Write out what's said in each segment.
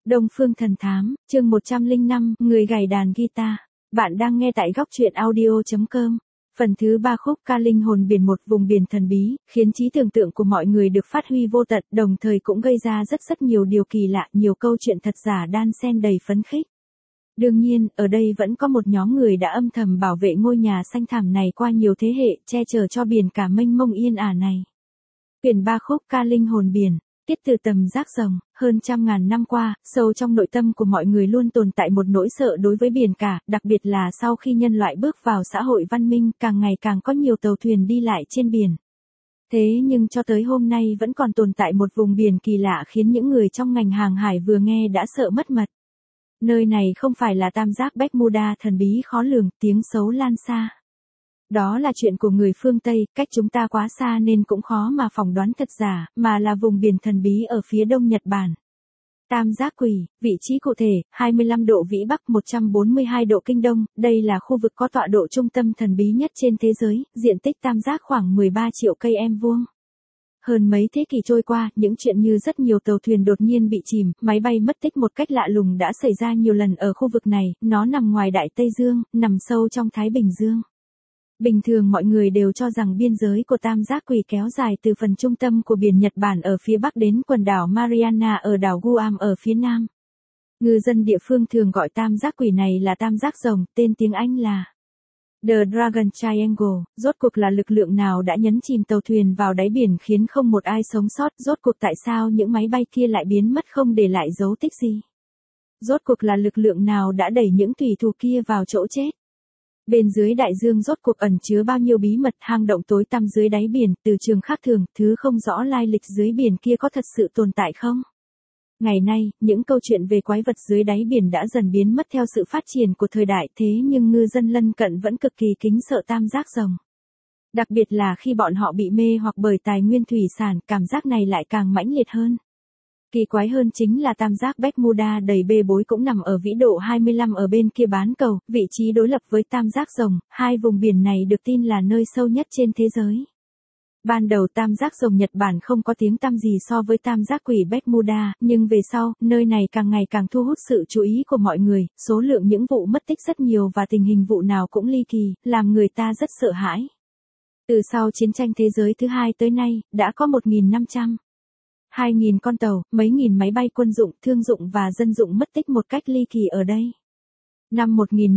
Đông Phương Thần Thám, chương 105, người gảy đàn guitar. Bạn đang nghe tại góc truyện audio.com. Phần thứ 3 khúc ca linh hồn biển, một vùng biển thần bí, khiến trí tưởng tượng của mọi người được phát huy vô tận, đồng thời cũng gây ra rất nhiều điều kỳ lạ, nhiều câu chuyện thật giả đan xen đầy phấn khích. Đương nhiên, ở đây vẫn có một nhóm người đã âm thầm bảo vệ ngôi nhà xanh thẳm này qua nhiều thế hệ, che chở cho biển cả mênh mông yên ả này. Quyển 3 khúc ca linh hồn biển. Tiết từ tầm giác rồng, hơn trăm ngàn năm qua, sâu trong nội tâm của mọi người luôn tồn tại một nỗi sợ đối với biển cả, đặc biệt là sau khi nhân loại bước vào xã hội văn minh, càng ngày càng có nhiều tàu thuyền đi lại trên biển. Thế nhưng cho tới hôm nay vẫn còn tồn tại một vùng biển kỳ lạ khiến những người trong ngành hàng hải vừa nghe đã sợ mất mật. Nơi này không phải là tam giác Bermuda thần bí khó lường, tiếng xấu lan xa. Đó là chuyện của người phương Tây, cách chúng ta quá xa nên cũng khó mà phỏng đoán thật giả, mà là vùng biển thần bí ở phía đông Nhật Bản. Tam giác quỷ, vị trí cụ thể, 25 độ Vĩ Bắc 142 độ Kinh Đông, đây là khu vực có tọa độ trung tâm thần bí nhất trên thế giới, diện tích tam giác khoảng 13 triệu cây vuông. Hơn mấy thế kỷ trôi qua, những chuyện như rất nhiều tàu thuyền đột nhiên bị chìm, máy bay mất tích một cách lạ lùng đã xảy ra nhiều lần ở khu vực này, nó nằm ngoài Đại Tây Dương, nằm sâu trong Thái Bình Dương. Bình thường mọi người đều cho rằng biên giới của tam giác quỷ kéo dài từ phần trung tâm của biển Nhật Bản ở phía bắc đến quần đảo Mariana ở đảo Guam ở phía nam. Ngư dân địa phương thường gọi tam giác quỷ này là tam giác rồng, tên tiếng Anh là The Dragon Triangle. Rốt cuộc là lực lượng nào đã nhấn chìm tàu thuyền vào đáy biển khiến không một ai sống sót? Rốt cuộc tại sao những máy bay kia lại biến mất không để lại dấu tích gì? Rốt cuộc là lực lượng nào đã đẩy những thủy thủ kia vào chỗ chết? Bên dưới đại dương rốt cuộc ẩn chứa bao nhiêu bí mật, hang động tối tăm dưới đáy biển, từ trường khác thường, thứ không rõ lai lịch dưới biển kia có thật sự tồn tại không? Ngày nay, những câu chuyện về quái vật dưới đáy biển đã dần biến mất theo sự phát triển của thời đại, thế nhưng ngư dân lân cận vẫn cực kỳ kính sợ tam giác rồng. Đặc biệt là khi bọn họ bị mê hoặc bởi tài nguyên thủy sản, cảm giác này lại càng mãnh liệt hơn. Kỳ quái hơn chính là tam giác Bermuda đầy bê bối cũng nằm ở vĩ độ 25 ở bên kia bán cầu, vị trí đối lập với tam giác rồng, hai vùng biển này được tin là nơi sâu nhất trên thế giới. Ban đầu tam giác rồng Nhật Bản không có tiếng tăm gì so với tam giác quỷ Bermuda, nhưng về sau, nơi này càng ngày càng thu hút sự chú ý của mọi người, số lượng những vụ mất tích rất nhiều và tình hình vụ nào cũng ly kỳ, làm người ta rất sợ hãi. Từ sau chiến tranh thế giới thứ hai tới nay, đã có 2.000 con tàu, mấy nghìn máy bay quân dụng, thương dụng và dân dụng mất tích một cách ly kỳ ở đây. Năm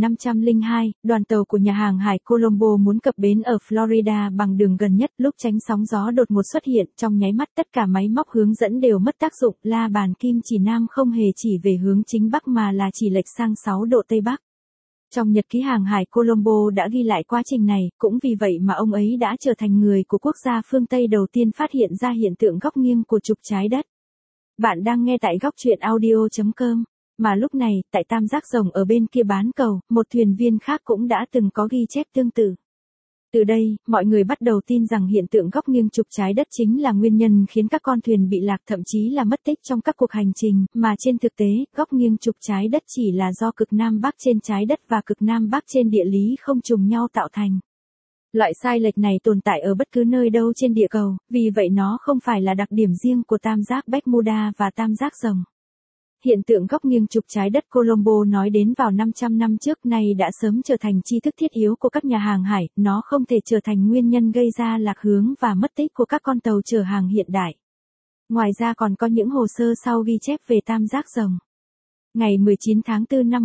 1502, đoàn tàu của nhà hàng hải Colombo muốn cập bến ở Florida bằng đường gần nhất, lúc tránh sóng gió đột ngột xuất hiện, trong nháy mắt tất cả máy móc hướng dẫn đều mất tác dụng, la bàn kim chỉ nam không hề chỉ về hướng chính bắc mà là chỉ lệch sang 6 độ Tây Bắc. Trong nhật ký hàng hải Colombo đã ghi lại quá trình này, cũng vì vậy mà ông ấy đã trở thành người của quốc gia phương Tây đầu tiên phát hiện ra hiện tượng góc nghiêng của trục trái đất. Bạn đang nghe tại góc truyện audio.com. Mà lúc này, tại tam giác rồng ở bên kia bán cầu, một thuyền viên khác cũng đã từng có ghi chép tương tự. Từ đây, mọi người bắt đầu tin rằng hiện tượng góc nghiêng trục trái đất chính là nguyên nhân khiến các con thuyền bị lạc, thậm chí là mất tích trong các cuộc hành trình, mà trên thực tế, góc nghiêng trục trái đất chỉ là do cực Nam Bắc trên trái đất và cực Nam Bắc trên địa lý không trùng nhau tạo thành. Loại sai lệch này tồn tại ở bất cứ nơi đâu trên địa cầu, vì vậy nó không phải là đặc điểm riêng của tam giác Bermuda và tam giác rồng. Hiện tượng góc nghiêng trục trái đất Colombo nói đến vào 500 năm trước nay đã sớm trở thành tri thức thiết yếu của các nhà hàng hải, nó không thể trở thành nguyên nhân gây ra lạc hướng và mất tích của các con tàu chở hàng hiện đại. Ngoài ra còn có những hồ sơ sau ghi chép về tam giác rồng. Ngày 19 tháng 4 năm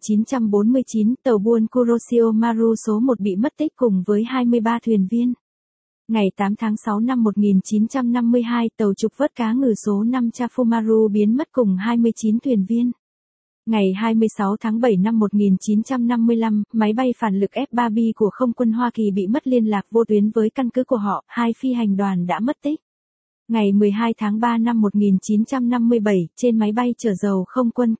1949, tàu buôn Kuroshio Maru số 1 bị mất tích cùng với 23 thuyền viên. Ngày 8 tháng 6 năm 1952, tàu trục vớt cá ngừ số 5 Chafumaru biến mất cùng 29 thuyền viên. Ngày 26 tháng 7 năm 1955, máy bay phản lực F-3B của không quân Hoa Kỳ bị mất liên lạc vô tuyến với căn cứ của họ, hai phi hành đoàn đã mất tích. Ngày 12 tháng 3 năm 1957, trên máy bay chở dầu không quân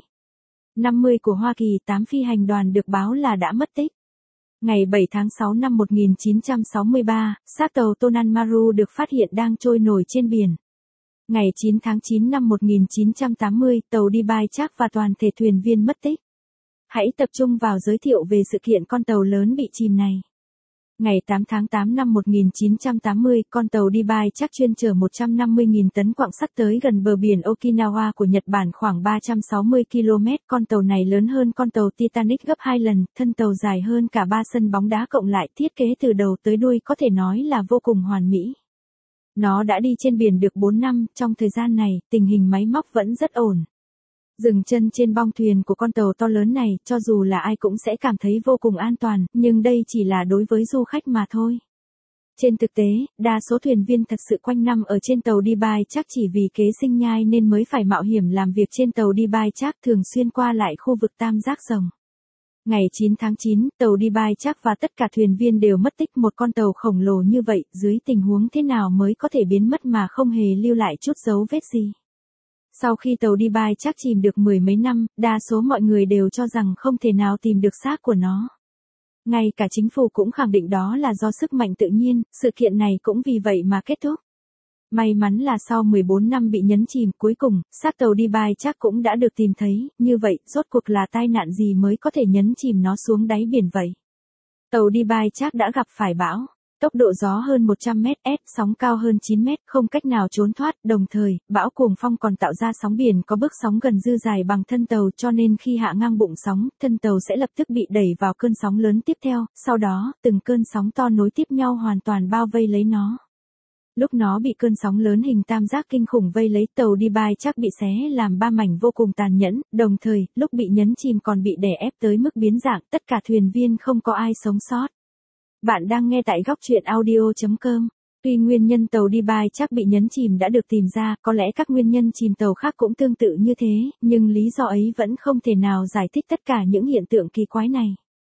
KB-50 của Hoa Kỳ, 8 phi hành đoàn được báo là đã mất tích. Ngày 7 tháng 6 năm 1963, xác tàu Tonan Maru được phát hiện đang trôi nổi trên biển. Ngày 9 tháng 9 năm 1980, tàu Dubai Chark và toàn thể thuyền viên mất tích. Hãy tập trung vào giới thiệu về sự kiện con tàu lớn bị chìm này. Ngày 8 tháng 8 năm 1980, con tàu Daibai chuyên chở 150.000 tấn quặng sắt tới gần bờ biển Okinawa của Nhật Bản khoảng 360 km. Con tàu này lớn hơn con tàu Titanic gấp 2 lần, thân tàu dài hơn cả 3 sân bóng đá cộng lại, thiết kế từ đầu tới đuôi có thể nói là vô cùng hoàn mỹ. Nó đã đi trên biển được 4 năm, trong thời gian này, tình hình máy móc vẫn rất ổn. Dừng chân trên bong thuyền của con tàu to lớn này, cho dù là ai cũng sẽ cảm thấy vô cùng an toàn, nhưng đây chỉ là đối với du khách mà thôi. Trên thực tế, đa số thuyền viên thật sự quanh năm ở trên tàu Daibai chỉ vì kế sinh nhai nên mới phải mạo hiểm làm việc trên tàu Daibai thường xuyên qua lại khu vực Tam Giác Rồng. Ngày 9 tháng 9, tàu Daibai và tất cả thuyền viên đều mất tích. Một con tàu khổng lồ như vậy, dưới tình huống thế nào mới có thể biến mất mà không hề lưu lại chút dấu vết gì? Sau khi tàu Daibai chìm được mười mấy năm, đa số mọi người đều cho rằng không thể nào tìm được xác của nó. Ngay cả chính phủ cũng khẳng định đó là do sức mạnh tự nhiên, sự kiện này cũng vì vậy mà kết thúc. May mắn là sau 14 năm bị nhấn chìm, cuối cùng, xác tàu Daibai cũng đã được tìm thấy. Như vậy, rốt cuộc là tai nạn gì mới có thể nhấn chìm nó xuống đáy biển vậy? Tàu Daibai đã gặp phải bão. Tốc độ gió hơn 100 mét, sóng cao hơn 9 mét, không cách nào trốn thoát. Đồng thời, bão cuồng phong còn tạo ra sóng biển có bước sóng gần dư dài bằng thân tàu, cho nên khi hạ ngang bụng sóng, thân tàu sẽ lập tức bị đẩy vào cơn sóng lớn tiếp theo. Sau đó, từng cơn sóng to nối tiếp nhau hoàn toàn bao vây lấy nó. Lúc nó bị cơn sóng lớn hình tam giác kinh khủng vây lấy, tàu Daibai bị xé làm 3 mảnh vô cùng tàn nhẫn. Đồng thời, lúc bị nhấn chìm còn bị đè ép tới mức biến dạng, tất cả thuyền viên không có ai sống sót. Bạn đang nghe tại góc truyện audio.com. Tuy nguyên nhân tàu Daibai bị nhấn chìm đã được tìm ra, có lẽ các nguyên nhân chìm tàu khác cũng tương tự như thế, nhưng lý do ấy vẫn không thể nào giải thích tất cả những hiện tượng kỳ quái này.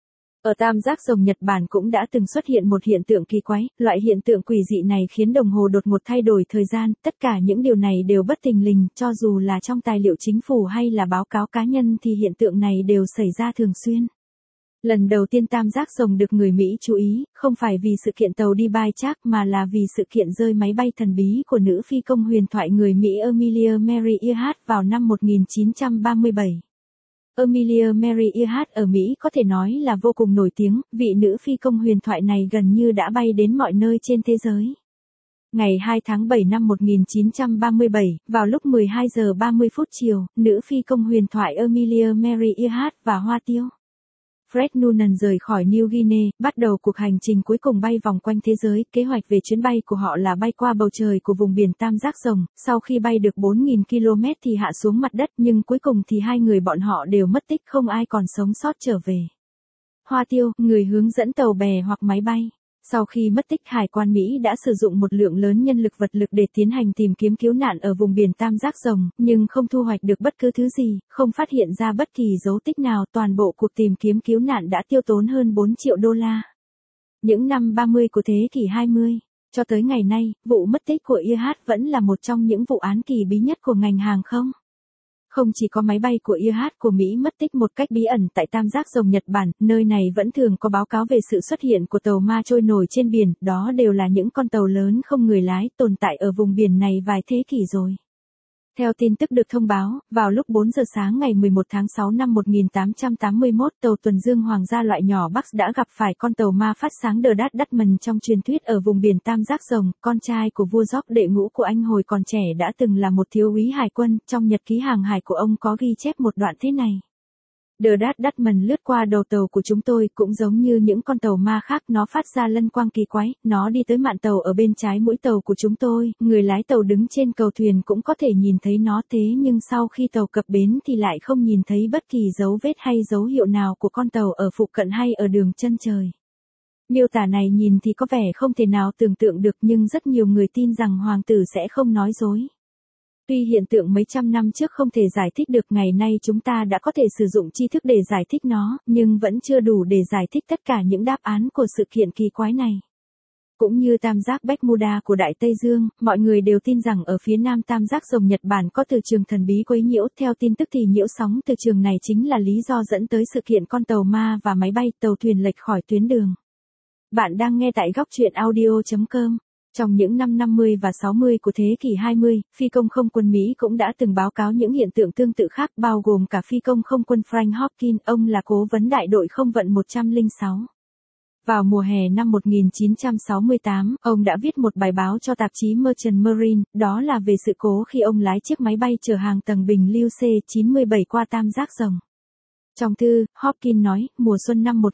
Ở Tam Giác Rồng Nhật Bản cũng đã từng xuất hiện một hiện tượng kỳ quái, loại hiện tượng quỷ dị này khiến đồng hồ đột ngột thay đổi thời gian, tất cả những điều này đều bất thình lình, cho dù là trong tài liệu chính phủ hay là báo cáo cá nhân thì hiện tượng này đều xảy ra thường xuyên. Lần đầu tiên Tam Giác Rồng được người Mỹ chú ý, không phải vì sự kiện tàu Daibai mà là vì sự kiện rơi máy bay thần bí của nữ phi công huyền thoại người Mỹ Amelia Mary Earhart vào năm 1937. Amelia Mary Earhart ở Mỹ có thể nói là vô cùng nổi tiếng, vị nữ phi công huyền thoại này gần như đã bay đến mọi nơi trên thế giới. Ngày 2 tháng 7 năm 1937, vào lúc 12 giờ 30 phút chiều, nữ phi công huyền thoại Amelia Mary Earhart và Hoa Tiêu Fred Noonan rời khỏi New Guinea, bắt đầu cuộc hành trình cuối cùng bay vòng quanh thế giới. Kế hoạch về chuyến bay của họ là bay qua bầu trời của vùng biển Tam Giác Rồng, sau khi bay được 4.000 km thì hạ xuống mặt đất, nhưng cuối cùng thì hai người bọn họ đều mất tích, không ai còn sống sót trở về. Hoa Tiêu, người hướng dẫn tàu bè hoặc máy bay. Sau khi mất tích, hải quan Mỹ đã sử dụng một lượng lớn nhân lực vật lực để tiến hành tìm kiếm cứu nạn ở vùng biển Tam Giác Rồng, nhưng không thu hoạch được bất cứ thứ gì, không phát hiện ra bất kỳ dấu tích nào. Toàn bộ cuộc tìm kiếm cứu nạn đã tiêu tốn hơn 4 triệu đô la. Những năm 30 của thế kỷ 20, cho tới ngày nay, vụ mất tích của Earhart vẫn là một trong những vụ án kỳ bí nhất của ngành hàng không. Không chỉ có máy bay của Earhart của Mỹ mất tích một cách bí ẩn tại Tam Giác Rồng Nhật Bản, nơi này vẫn thường có báo cáo về sự xuất hiện của tàu ma trôi nổi trên biển, đó đều là những con tàu lớn không người lái tồn tại ở vùng biển này vài thế kỷ rồi. Theo tin tức được thông báo, vào lúc 4 giờ sáng ngày 11 tháng 6 năm 1881, tàu tuần dương hoàng gia loại nhỏ Bucks đã gặp phải con tàu ma phát sáng The Dutchman trong truyền thuyết ở vùng biển Tam Giác Rồng. Con trai của vua George đệ ngũ của Anh hồi còn trẻ đã từng là một thiếu úy hải quân, trong nhật ký hàng hải của ông có ghi chép một đoạn thế này. The Dutchman lướt qua đầu tàu của chúng tôi, cũng giống như những con tàu ma khác, nó phát ra lân quang kỳ quái, nó đi tới mạn tàu ở bên trái mũi tàu của chúng tôi, người lái tàu đứng trên cầu thuyền cũng có thể nhìn thấy nó, thế nhưng sau khi tàu cập bến thì lại không nhìn thấy bất kỳ dấu vết hay dấu hiệu nào của con tàu ở phụ cận hay ở đường chân trời. Miêu tả này nhìn thì có vẻ không thể nào tưởng tượng được, nhưng rất nhiều người tin rằng hoàng tử sẽ không nói dối. Tuy hiện tượng mấy trăm năm trước không thể giải thích được, ngày nay chúng ta đã có thể sử dụng tri thức để giải thích nó, nhưng vẫn chưa đủ để giải thích tất cả những đáp án của sự kiện kỳ quái này. Cũng như tam giác Bermuda của Đại Tây Dương, mọi người đều tin rằng ở phía nam Tam Giác Rồng Nhật Bản có từ trường thần bí quấy nhiễu. Theo tin tức thì nhiễu sóng từ trường này chính là lý do dẫn tới sự kiện con tàu ma và máy bay tàu thuyền lệch khỏi tuyến đường. Bạn đang nghe tại góc truyện audio.com. Trong những năm 50 và 60 của thế kỷ 20, phi công không quân Mỹ cũng đã từng báo cáo những hiện tượng tương tự khác, bao gồm cả phi công không quân Frank Hopkins, ông là cố vấn đại đội không vận 106. Vào mùa hè năm 1968, ông đã viết một bài báo cho tạp chí Merchant Marine, đó là về sự cố khi ông lái chiếc máy bay chở hàng tầng bình lưu C-97 qua Tam Giác Rồng. Trong thư, Hopkins nói, mùa xuân năm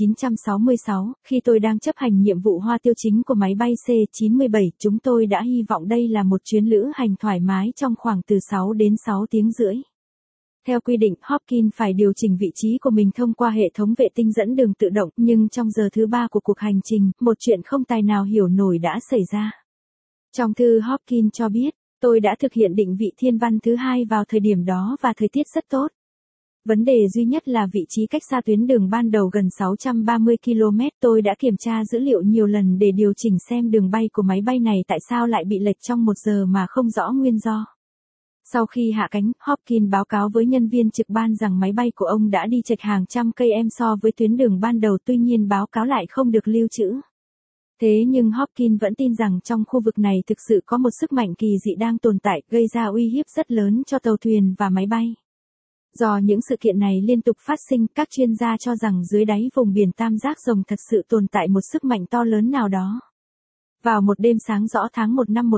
1966, khi tôi đang chấp hành nhiệm vụ hoa tiêu chính của máy bay C-97, chúng tôi đã hy vọng đây là một chuyến lữ hành thoải mái trong khoảng từ 6 đến 6 tiếng rưỡi. Theo quy định, Hopkins phải điều chỉnh vị trí của mình thông qua hệ thống vệ tinh dẫn đường tự động, nhưng trong giờ thứ 3 của cuộc hành trình, một chuyện không tài nào hiểu nổi đã xảy ra. Trong thư Hopkins cho biết, tôi đã thực hiện định vị thiên văn thứ 2 vào thời điểm đó và thời tiết rất tốt. Vấn đề duy nhất là vị trí cách xa tuyến đường ban đầu gần 630 km. Tôi đã kiểm tra dữ liệu nhiều lần để điều chỉnh xem đường bay của máy bay này tại sao lại bị lệch trong 1 giờ mà không rõ nguyên do. Sau khi hạ cánh, Hopkins báo cáo với nhân viên trực ban rằng máy bay của ông đã đi chệch hàng trăm cây so với tuyến đường ban đầu, tuy nhiên báo cáo lại không được lưu trữ. Thế nhưng Hopkins vẫn tin rằng trong khu vực này thực sự có một sức mạnh kỳ dị đang tồn tại, gây ra uy hiếp rất lớn cho tàu thuyền và máy bay. Do những sự kiện này liên tục phát sinh, các chuyên gia cho rằng dưới đáy vùng biển Tam Giác Rồng thật sự tồn tại một sức mạnh to lớn nào đó. Vào một đêm sáng rõ tháng 1 năm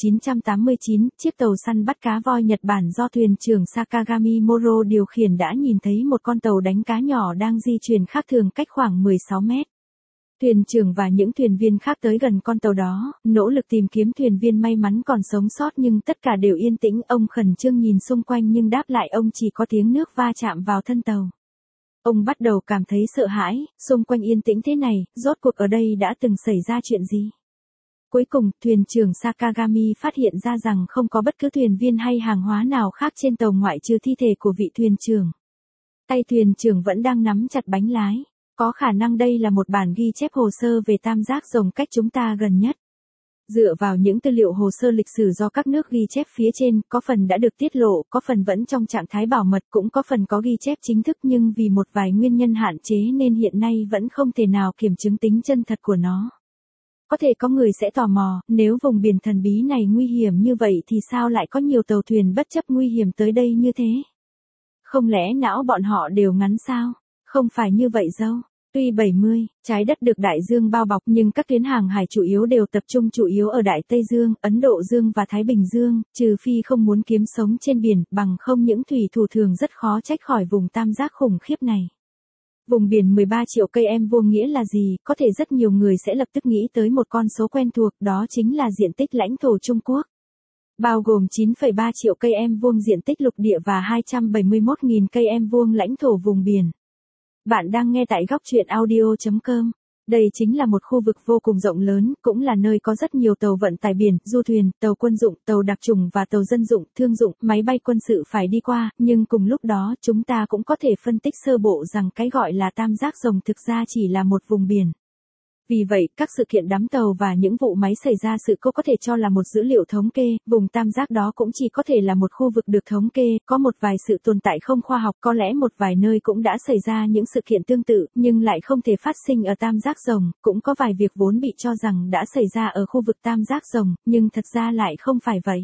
1989, chiếc tàu săn bắt cá voi Nhật Bản do thuyền trưởng Sakagami Moro điều khiển đã nhìn thấy một con tàu đánh cá nhỏ đang di chuyển khác thường cách khoảng 16 mét. Thuyền trưởng và những thuyền viên khác tới gần con tàu đó, nỗ lực tìm kiếm thuyền viên may mắn còn sống sót nhưng tất cả đều yên tĩnh. Ông khẩn trương nhìn xung quanh nhưng đáp lại ông chỉ có tiếng nước va chạm vào thân tàu. Ông bắt đầu cảm thấy sợ hãi, xung quanh yên tĩnh thế này, rốt cuộc ở đây đã từng xảy ra chuyện gì? Cuối cùng, thuyền trưởng Sakagami phát hiện ra rằng không có bất cứ thuyền viên hay hàng hóa nào khác trên tàu ngoại trừ thi thể của vị thuyền trưởng. Tay thuyền trưởng vẫn đang nắm chặt bánh lái. Có khả năng đây là một bản ghi chép hồ sơ về Tam Giác Rồng cách chúng ta gần nhất. Dựa vào những tư liệu hồ sơ lịch sử do các nước ghi chép phía trên, có phần đã được tiết lộ, có phần vẫn trong trạng thái bảo mật, cũng có phần có ghi chép chính thức nhưng vì một vài nguyên nhân hạn chế nên hiện nay vẫn không thể nào kiểm chứng tính chân thật của nó. Có thể có người sẽ tò mò, nếu vùng biển thần bí này nguy hiểm như vậy thì sao lại có nhiều tàu thuyền bất chấp nguy hiểm tới đây như thế? Không lẽ não bọn họ đều ngắn sao? Không phải như vậy đâu. Tuy 70, trái đất được đại dương bao bọc nhưng các tuyến hàng hải chủ yếu đều tập trung chủ yếu ở Đại Tây Dương, Ấn Độ Dương và Thái Bình Dương, trừ phi không muốn kiếm sống trên biển, bằng không những thủy thủ thường rất khó trách khỏi vùng tam giác khủng khiếp này. Vùng biển 13 triệu cây vuông nghĩa là gì? Có thể rất nhiều người sẽ lập tức nghĩ tới một con số quen thuộc, đó chính là diện tích lãnh thổ Trung Quốc. Bao gồm 9,3 triệu cây vuông diện tích lục địa và 271.000 cây vuông lãnh thổ vùng biển. Bạn đang nghe tại góc truyện audio.com. Đây chính là một khu vực vô cùng rộng lớn, cũng là nơi có rất nhiều tàu vận tải biển, du thuyền, tàu quân dụng, tàu đặc trùng và tàu dân dụng, thương dụng, máy bay quân sự phải đi qua, nhưng cùng lúc đó chúng ta cũng có thể phân tích sơ bộ rằng cái gọi là Tam Giác Rồng thực ra chỉ là một vùng biển. Vì vậy, các sự kiện đắm tàu và những vụ máy xảy ra sự cố có thể cho là một dữ liệu thống kê, vùng tam giác đó cũng chỉ có thể là một khu vực được thống kê, có một vài sự tồn tại không khoa học, có lẽ một vài nơi cũng đã xảy ra những sự kiện tương tự, nhưng lại không thể phát sinh ở Tam Giác Rồng, cũng có vài việc vốn bị cho rằng đã xảy ra ở khu vực Tam Giác Rồng, nhưng thật ra lại không phải vậy.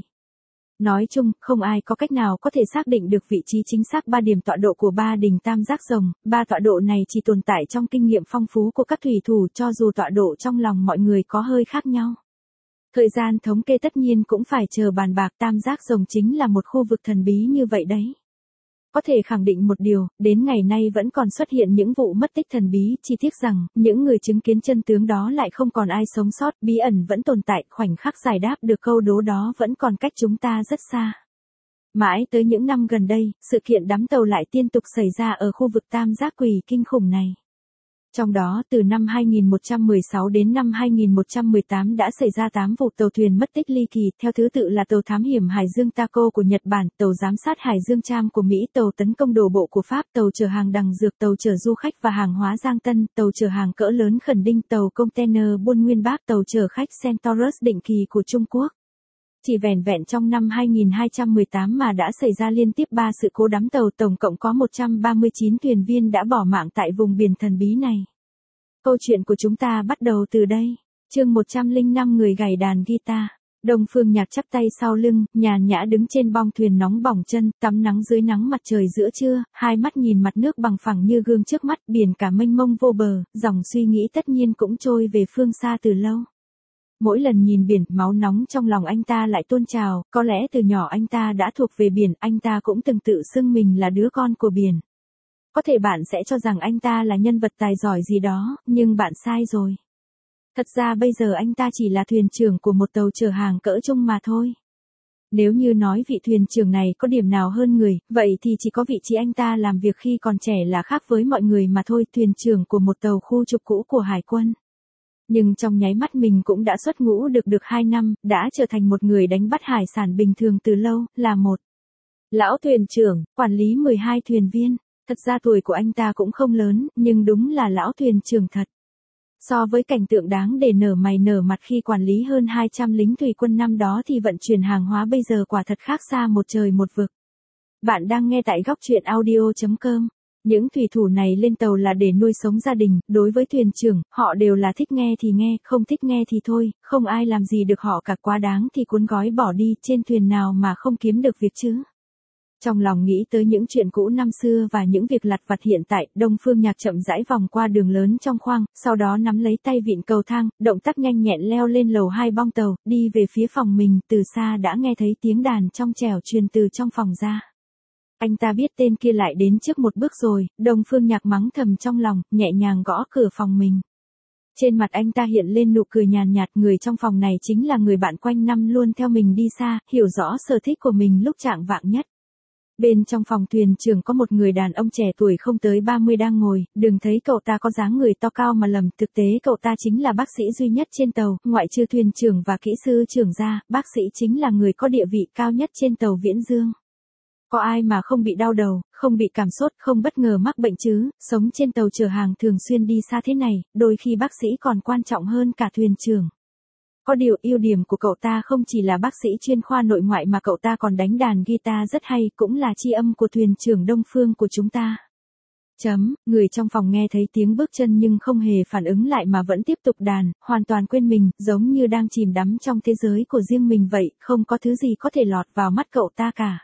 Nói chung, không ai có cách nào có thể xác định được vị trí chính xác 3 điểm tọa độ của 3 đỉnh Tam Giác Rồng, 3 tọa độ này chỉ tồn tại trong kinh nghiệm phong phú của các thủy thủ cho dù tọa độ trong lòng mọi người có hơi khác nhau. Thời gian thống kê tất nhiên cũng phải chờ bàn bạc. Tam Giác Rồng chính là một khu vực thần bí như vậy đấy. Có thể khẳng định một điều, đến ngày nay vẫn còn xuất hiện những vụ mất tích thần bí, chỉ tiếc rằng, những người chứng kiến chân tướng đó lại không còn ai sống sót, bí ẩn vẫn tồn tại, khoảnh khắc giải đáp được câu đố đó vẫn còn cách chúng ta rất xa. Mãi tới những năm gần đây, sự kiện đắm tàu lại liên tục xảy ra ở khu vực Tam Giác Quỷ kinh khủng này. Trong đó, từ năm 2116 đến năm 2118 đã xảy ra 8 vụ tàu thuyền mất tích ly kỳ, theo thứ tự là tàu thám hiểm Hải Dương Taco của Nhật Bản, tàu giám sát Hải Dương Cham của Mỹ, tàu tấn công đổ bộ của Pháp, tàu chở hàng đằng dược, tàu chở du khách và hàng hóa Giang Tân, tàu chở hàng cỡ lớn Khẩn Đinh, tàu container buôn Nguyên Bác, tàu chở khách Centaurus định kỳ của Trung Quốc. Chỉ vẻn vẹn trong năm 2218 mà đã xảy ra liên tiếp 3 sự cố đắm tàu, tổng cộng có 139 thuyền viên đã bỏ mạng tại vùng biển thần bí này. Câu chuyện của chúng ta bắt đầu từ đây. Chương 105 người gảy đàn guitar. Đông Phương Nhạc chắp tay sau lưng, nhàn nhã đứng trên bong thuyền nóng bỏng chân, tắm nắng dưới nắng mặt trời giữa trưa, hai mắt nhìn mặt nước bằng phẳng như gương trước mắt, biển cả mênh mông vô bờ, dòng suy nghĩ tất nhiên cũng trôi về phương xa từ lâu. Mỗi lần nhìn biển, máu nóng trong lòng anh ta lại tuôn trào, có lẽ từ nhỏ anh ta đã thuộc về biển, anh ta cũng từng tự xưng mình là đứa con của biển. Có thể bạn sẽ cho rằng anh ta là nhân vật tài giỏi gì đó, nhưng bạn sai rồi. Thật ra bây giờ anh ta chỉ là thuyền trưởng của một tàu chở hàng cỡ trung mà thôi. Nếu như nói vị thuyền trưởng này có điểm nào hơn người, vậy thì chỉ có vị trí anh ta làm việc khi còn trẻ là khác với mọi người mà thôi, thuyền trưởng của một tàu khu trục cũ của Hải quân. Nhưng trong nháy mắt mình cũng đã xuất ngũ được 2 năm, đã trở thành một người đánh bắt hải sản bình thường từ lâu, là một lão thuyền trưởng, quản lý 12 thuyền viên. Thật ra tuổi của anh ta cũng không lớn, nhưng đúng là lão thuyền trưởng thật. So với cảnh tượng đáng để nở mày nở mặt khi quản lý hơn 200 lính thủy quân năm đó thì vận chuyển hàng hóa bây giờ quả thật khác xa một trời một vực. Bạn đang nghe tại góc truyện audio.com. Những thủy thủ này lên tàu là để nuôi sống gia đình, đối với thuyền trưởng, họ đều là thích nghe thì nghe, không thích nghe thì thôi, không ai làm gì được họ cả, quá đáng thì cuốn gói bỏ đi, trên thuyền nào mà không kiếm được việc chứ. Trong lòng nghĩ tới những chuyện cũ năm xưa và những việc lặt vặt hiện tại, Đông Phương Nhạc chậm rãi vòng qua đường lớn trong khoang, sau đó nắm lấy tay vịn cầu thang, động tác nhanh nhẹn leo lên lầu 2 bong tàu, đi về phía phòng mình, từ xa đã nghe thấy tiếng đàn trong trẻo truyền từ trong phòng ra. Anh ta biết tên kia lại đến trước một bước rồi, Đông Phương Nhạc mắng thầm trong lòng, nhẹ nhàng gõ cửa phòng mình. Trên mặt anh ta hiện lên nụ cười nhàn nhạt, người trong phòng này chính là người bạn quanh năm luôn theo mình đi xa, hiểu rõ sở thích của mình lúc chạng vạng nhất. Bên trong phòng thuyền trưởng có một người đàn ông trẻ tuổi không tới 30 đang ngồi, đừng thấy cậu ta có dáng người to cao mà lầm, thực tế cậu ta chính là bác sĩ duy nhất trên tàu, ngoại trừ thuyền trưởng và kỹ sư trưởng ra, bác sĩ chính là người có địa vị cao nhất trên tàu Viễn Dương. Có ai mà không bị đau đầu, không bị cảm sốt, không bất ngờ mắc bệnh chứ, sống trên tàu chở hàng thường xuyên đi xa thế này, đôi khi bác sĩ còn quan trọng hơn cả thuyền trưởng. Có điều ưu điểm của cậu ta không chỉ là bác sĩ chuyên khoa nội ngoại mà cậu ta còn đánh đàn guitar rất hay, cũng là tri âm của thuyền trưởng Đông Phương của chúng ta. Người trong phòng nghe thấy tiếng bước chân nhưng không hề phản ứng lại mà vẫn tiếp tục đàn, hoàn toàn quên mình, giống như đang chìm đắm trong thế giới của riêng mình vậy, không có thứ gì có thể lọt vào mắt cậu ta cả.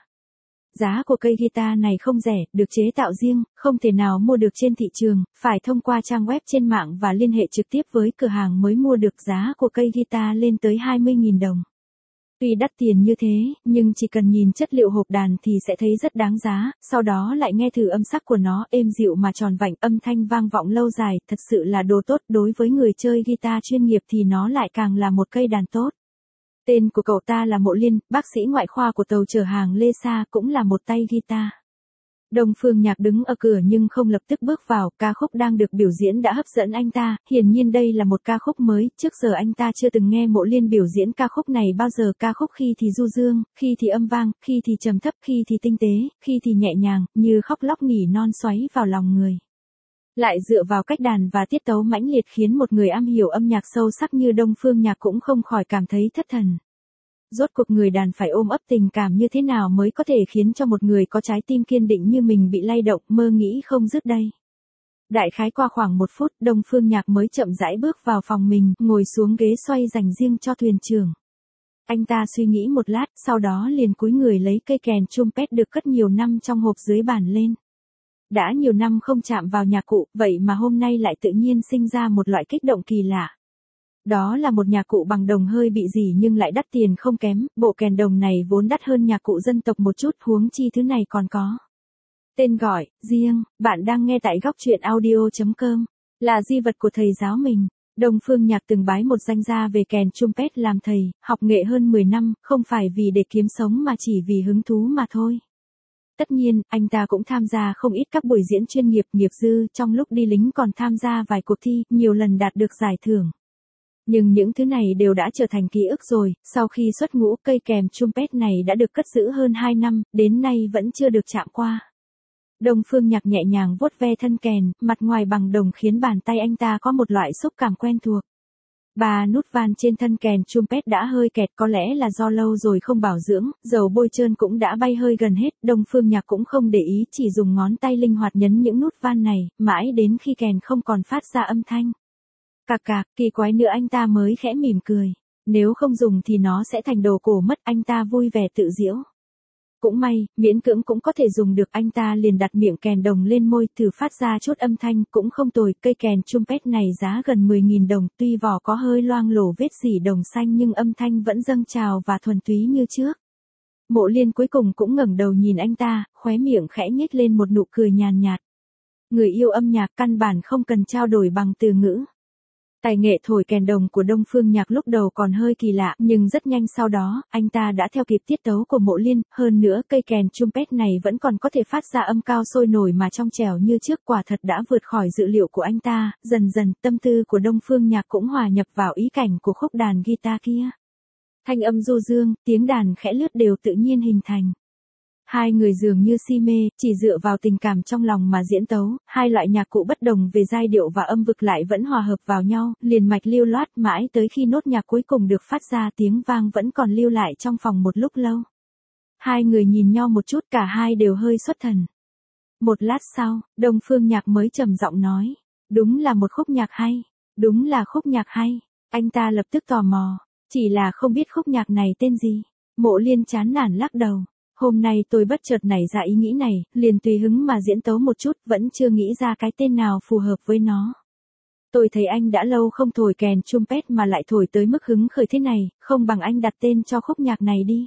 Giá của cây guitar này không rẻ, được chế tạo riêng, không thể nào mua được trên thị trường, phải thông qua trang web trên mạng và liên hệ trực tiếp với cửa hàng mới mua được. Giá của cây guitar lên tới 20.000 đồng. Tuy đắt tiền như thế, nhưng chỉ cần nhìn chất liệu hộp đàn thì sẽ thấy rất đáng giá, sau đó lại nghe thử âm sắc của nó, êm dịu mà tròn vành, âm thanh vang vọng lâu dài, thật sự là đồ tốt, đối với người chơi guitar chuyên nghiệp thì nó lại càng là một cây đàn tốt. Tên của cậu ta là Mộ Liên, bác sĩ ngoại khoa của tàu chở hàng Lê Sa, cũng là một tay guitar. Đông Phương Nhạc đứng ở cửa nhưng không lập tức bước vào, ca khúc đang được biểu diễn đã hấp dẫn anh ta, hiển nhiên đây là một ca khúc mới, trước giờ anh ta chưa từng nghe Mộ Liên biểu diễn ca khúc này bao giờ, ca khúc khi thì du dương, khi thì âm vang, khi thì trầm thấp, khi thì tinh tế, khi thì nhẹ nhàng, như khóc lóc nỉ non xoáy vào lòng người. Lại dựa vào cách đàn và tiết tấu mãnh liệt khiến một người am hiểu âm nhạc sâu sắc như Đông Phương Nhạc cũng không khỏi cảm thấy thất thần. Rốt cuộc người đàn phải ôm ấp tình cảm như thế nào mới có thể khiến cho một người có trái tim kiên định như mình bị lay động, mơ nghĩ không dứt đây. Đại khái qua khoảng 1 phút, Đông Phương Nhạc mới chậm rãi bước vào phòng mình, ngồi xuống ghế xoay dành riêng cho thuyền trưởng. Anh ta suy nghĩ một lát, sau đó liền cúi người lấy cây kèn trumpet được cất nhiều năm trong hộp dưới bàn lên. Đã nhiều năm không chạm vào nhạc cụ, vậy mà hôm nay lại tự nhiên sinh ra một loại kích động kỳ lạ. Đó là một nhạc cụ bằng đồng hơi bị rỉ nhưng lại đắt tiền không kém, bộ kèn đồng này vốn đắt hơn nhạc cụ dân tộc một chút, huống chi thứ này còn có tên gọi riêng. Bạn đang nghe tại góc truyện audio.com, là di vật của thầy giáo mình. Đông Phương Nhạc từng bái một danh gia về kèn trumpet làm thầy, học nghệ hơn 10 năm, không phải vì để kiếm sống mà chỉ vì hứng thú mà thôi. Tất nhiên, anh ta cũng tham gia không ít các buổi diễn chuyên nghiệp, nghiệp dư, trong lúc đi lính còn tham gia vài cuộc thi, nhiều lần đạt được giải thưởng. Nhưng những thứ này đều đã trở thành ký ức rồi, sau khi xuất ngũ cây kèn trumpet này đã được cất giữ hơn 2 năm, đến nay vẫn chưa được chạm qua. Đông Phương Nhạc nhẹ nhàng vuốt ve thân kèn, mặt ngoài bằng đồng khiến bàn tay anh ta có một loại xúc cảm quen thuộc. 3 nút van trên thân kèn trumpet đã hơi kẹt, có lẽ là do lâu rồi không bảo dưỡng, dầu bôi trơn cũng đã bay hơi gần hết, Đông Phương Nhạc cũng không để ý, chỉ dùng ngón tay linh hoạt nhấn những nút van này, mãi đến khi kèn không còn phát ra âm thanh. Cạc cạc, kỳ quái nữa anh ta mới khẽ mỉm cười. Nếu không dùng thì nó sẽ thành đồ cổ mất, anh ta vui vẻ tự giễu. Cũng may, miễn cưỡng cũng có thể dùng được, anh ta liền đặt miệng kèn đồng lên môi thử phát ra chút âm thanh, cũng không tồi. Cây kèn trumpet này giá gần 10.000 đồng, tuy vỏ có hơi loang lổ vết dỉ đồng xanh nhưng âm thanh vẫn dâng trào và thuần túy như trước. Mộ Liên cuối cùng cũng ngẩng đầu nhìn anh ta, khóe miệng khẽ nhếch lên một nụ cười nhàn nhạt. Người yêu âm nhạc căn bản không cần trao đổi bằng từ ngữ. Tài nghệ thổi kèn đồng của Đông Phương Nhạc lúc đầu còn hơi kỳ lạ, nhưng rất nhanh sau đó, anh ta đã theo kịp tiết tấu của Mộ Liên, hơn nữa cây kèn trumpet này vẫn còn có thể phát ra âm cao sôi nổi mà trong trẻo như trước, quả thật đã vượt khỏi dự liệu của anh ta. Dần dần, tâm tư của Đông Phương Nhạc cũng hòa nhập vào ý cảnh của khúc đàn guitar kia. Thanh âm du dương, tiếng đàn khẽ lướt đều tự nhiên hình thành. Hai người dường như si mê, chỉ dựa vào tình cảm trong lòng mà diễn tấu, hai loại nhạc cụ bất đồng về giai điệu và âm vực lại vẫn hòa hợp vào nhau, liền mạch lưu loát mãi tới khi nốt nhạc cuối cùng được phát ra, tiếng vang vẫn còn lưu lại trong phòng một lúc lâu. Hai người nhìn nhau một chút, cả hai đều hơi xuất thần. Một lát sau, Đông Phương Nhạc mới trầm giọng nói, đúng là một khúc nhạc hay, đúng là khúc nhạc hay. Anh ta lập tức tò mò, chỉ là không biết khúc nhạc này tên gì. Mộ Liên chán nản lắc đầu. Hôm nay tôi bất chợt nảy ra ý nghĩ này, liền tùy hứng mà diễn tấu một chút, vẫn chưa nghĩ ra cái tên nào phù hợp với nó. Tôi thấy anh đã lâu không thổi kèn trumpet mà lại thổi tới mức hứng khởi thế này, không bằng anh đặt tên cho khúc nhạc này đi.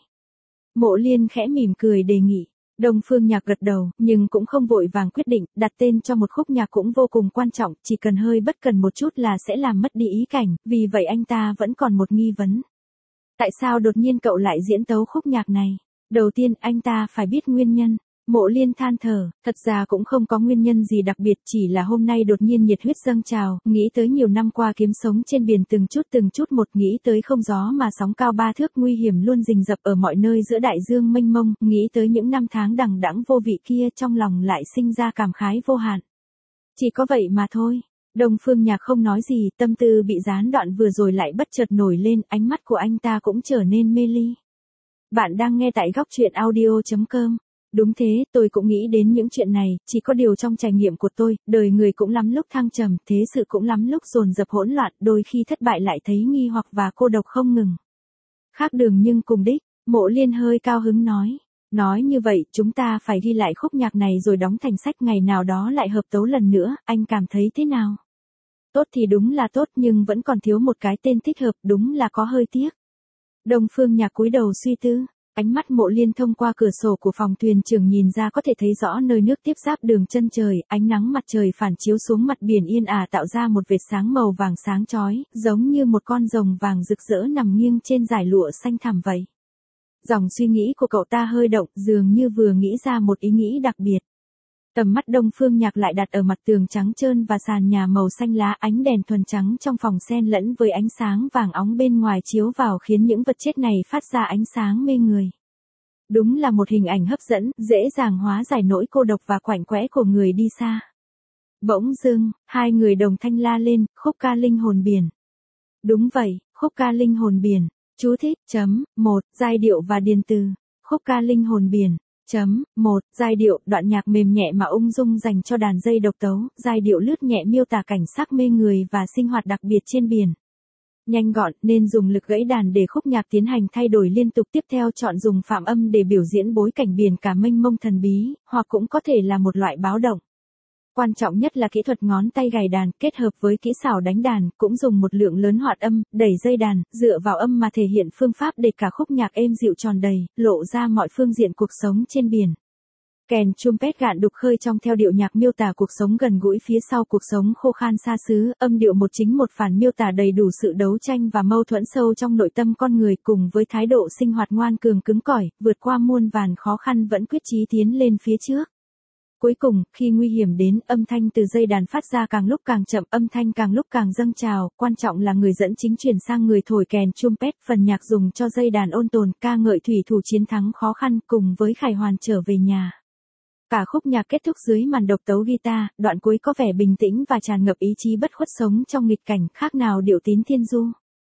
Mộ Liên khẽ mỉm cười đề nghị. Đông Phương Nhạc gật đầu, nhưng cũng không vội vàng quyết định, đặt tên cho một khúc nhạc cũng vô cùng quan trọng, chỉ cần hơi bất cần một chút là sẽ làm mất đi ý cảnh, vì vậy anh ta vẫn còn một nghi vấn. Tại sao đột nhiên cậu lại diễn tấu khúc nhạc này? Đầu tiên anh ta phải biết nguyên nhân. Mộ Liên than thở, thật ra cũng không có nguyên nhân gì đặc biệt, chỉ là hôm nay đột nhiên nhiệt huyết dâng trào, nghĩ tới nhiều năm qua kiếm sống trên biển từng chút một, nghĩ tới không gió mà sóng cao 3 thước nguy hiểm luôn rình rập ở mọi nơi giữa đại dương mênh mông, nghĩ tới những năm tháng đằng đẵng vô vị kia, trong lòng lại sinh ra cảm khái vô hạn. Chỉ có vậy mà thôi. Đông Phương Nhạc không nói gì, tâm tư bị gián đoạn vừa rồi lại bất chợt nổi lên, ánh mắt của anh ta cũng trở nên mê ly. Bạn đang nghe tại góc truyện audio.com. Đúng thế, tôi cũng nghĩ đến những chuyện này, chỉ có điều trong trải nghiệm của tôi, đời người cũng lắm lúc thăng trầm, thế sự cũng lắm lúc dồn dập hỗn loạn, đôi khi thất bại lại thấy nghi hoặc và cô độc không ngừng. Khác đường nhưng cùng đích, Mộ Liên hơi cao hứng nói. Nói như vậy, chúng ta phải ghi lại khúc nhạc này rồi đóng thành sách, ngày nào đó lại hợp tấu lần nữa, anh cảm thấy thế nào? Tốt thì đúng là tốt, nhưng vẫn còn thiếu một cái tên thích hợp, đúng là có hơi tiếc. Đông Phương Nhạc cúi đầu suy tư, ánh mắt Mộ Liên thông qua cửa sổ của phòng thuyền trưởng nhìn ra có thể thấy rõ nơi nước tiếp giáp đường chân trời, ánh nắng mặt trời phản chiếu xuống mặt biển yên ả tạo ra một vệt sáng màu vàng sáng chói, giống như một con rồng vàng rực rỡ nằm nghiêng trên dải lụa xanh thẳm vậy. Dòng suy nghĩ của cậu ta hơi động, dường như vừa nghĩ ra một ý nghĩ đặc biệt. Tầm mắt Đông Phương Nhạc lại đặt ở mặt tường trắng trơn và sàn nhà màu xanh lá, ánh đèn thuần trắng trong phòng xen lẫn với ánh sáng vàng óng bên ngoài chiếu vào khiến những vật chết này phát ra ánh sáng mê người. Đúng là một hình ảnh hấp dẫn, dễ dàng hóa giải nỗi cô độc và quạnh quẽ của người đi xa. Bỗng dưng, hai người đồng thanh la lên, khúc ca linh hồn biển. Đúng vậy, khúc ca linh hồn biển. Chú thích, 1, giai điệu và điền từ. Khúc ca linh hồn biển. 1, giai điệu, đoạn nhạc mềm nhẹ mà ung dung dành cho đàn dây độc tấu, giai điệu lướt nhẹ miêu tả cảnh sắc mê người và sinh hoạt đặc biệt trên biển. Nhanh gọn, nên dùng lực gãy đàn để khúc nhạc tiến hành thay đổi liên tục, tiếp theo chọn dùng phạm âm để biểu diễn bối cảnh biển cả mênh mông thần bí, hoặc cũng có thể là một loại báo động. Quan trọng nhất là kỹ thuật ngón tay gảy đàn, kết hợp với kỹ xảo đánh đàn, cũng dùng một lượng lớn hoạt âm, đẩy dây đàn, dựa vào âm mà thể hiện phương pháp để cả khúc nhạc êm dịu tròn đầy, lộ ra mọi phương diện cuộc sống trên biển. Kèn trumpet gạn đục khơi trong theo điệu nhạc miêu tả cuộc sống gần gũi phía sau cuộc sống khô khan xa xứ, âm điệu một chính một phản miêu tả đầy đủ sự đấu tranh và mâu thuẫn sâu trong nội tâm con người, cùng với thái độ sinh hoạt ngoan cường cứng cỏi, vượt qua muôn vàn khó khăn vẫn quyết chí tiến lên phía trước. Cuối cùng, khi nguy hiểm đến, âm thanh từ dây đàn phát ra càng lúc càng chậm, âm thanh càng lúc càng dâng trào, quan trọng là người dẫn chính chuyển sang người thổi kèn trumpet, phần nhạc dùng cho dây đàn ôn tồn, ca ngợi thủy thủ chiến thắng khó khăn, cùng với khải hoàn trở về nhà. Cả khúc nhạc kết thúc dưới màn độc tấu guitar, đoạn cuối có vẻ bình tĩnh và tràn ngập ý chí bất khuất sống trong nghịch cảnh, khác nào điệu tín thiên du.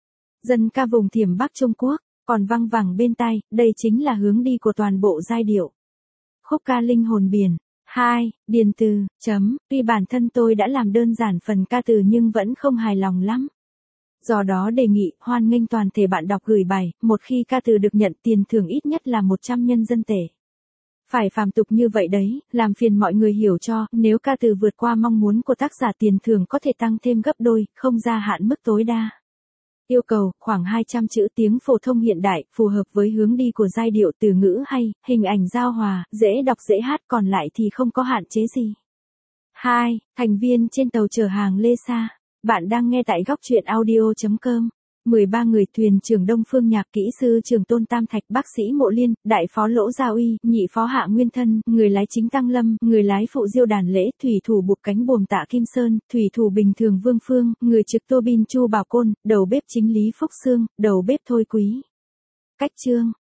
Dân ca vùng Thiểm Bắc Trung Quốc, còn văng vẳng bên tai, đây chính là hướng đi của toàn bộ giai điệu. Khúc ca linh hồn biển. 2. Điền từ, Tuy bản thân tôi đã làm đơn giản phần ca từ nhưng vẫn không hài lòng lắm. Do đó đề nghị, hoan nghênh toàn thể bạn đọc gửi bài, một khi ca từ được nhận tiền thưởng ít nhất là 100 nhân dân tệ. Phải phàm tục như vậy đấy, làm phiền mọi người hiểu cho, nếu ca từ vượt qua mong muốn của tác giả tiền thưởng có thể tăng thêm gấp đôi, không gia hạn mức tối đa. Yêu cầu, khoảng 200 chữ tiếng phổ thông hiện đại, phù hợp với hướng đi của giai điệu từ ngữ hay, hình ảnh giao hòa, dễ đọc dễ hát, còn lại thì không có hạn chế gì. 2. Thành viên trên tàu chở hàng Lê Sa. Bạn đang nghe tại góc truyện audio.com. 13 người thuyền trưởng Đông Phương Nhạc, kỹ sư Trường Tôn Tam Thạch, bác sĩ Mộ Liên, đại phó Lỗ Gia Uy, nhị phó Hạ Nguyên Thân, người lái chính Tăng Lâm, người lái phụ Diêu Đàn Lễ, thủy thủ buộc cánh buồm Tạ Kim Sơn, thủy thủ bình thường Vương Phương, người trực tô bin Chu Bảo Côn, đầu bếp chính Lý Phúc Sương, đầu bếp Thôi Quý. Cách chương.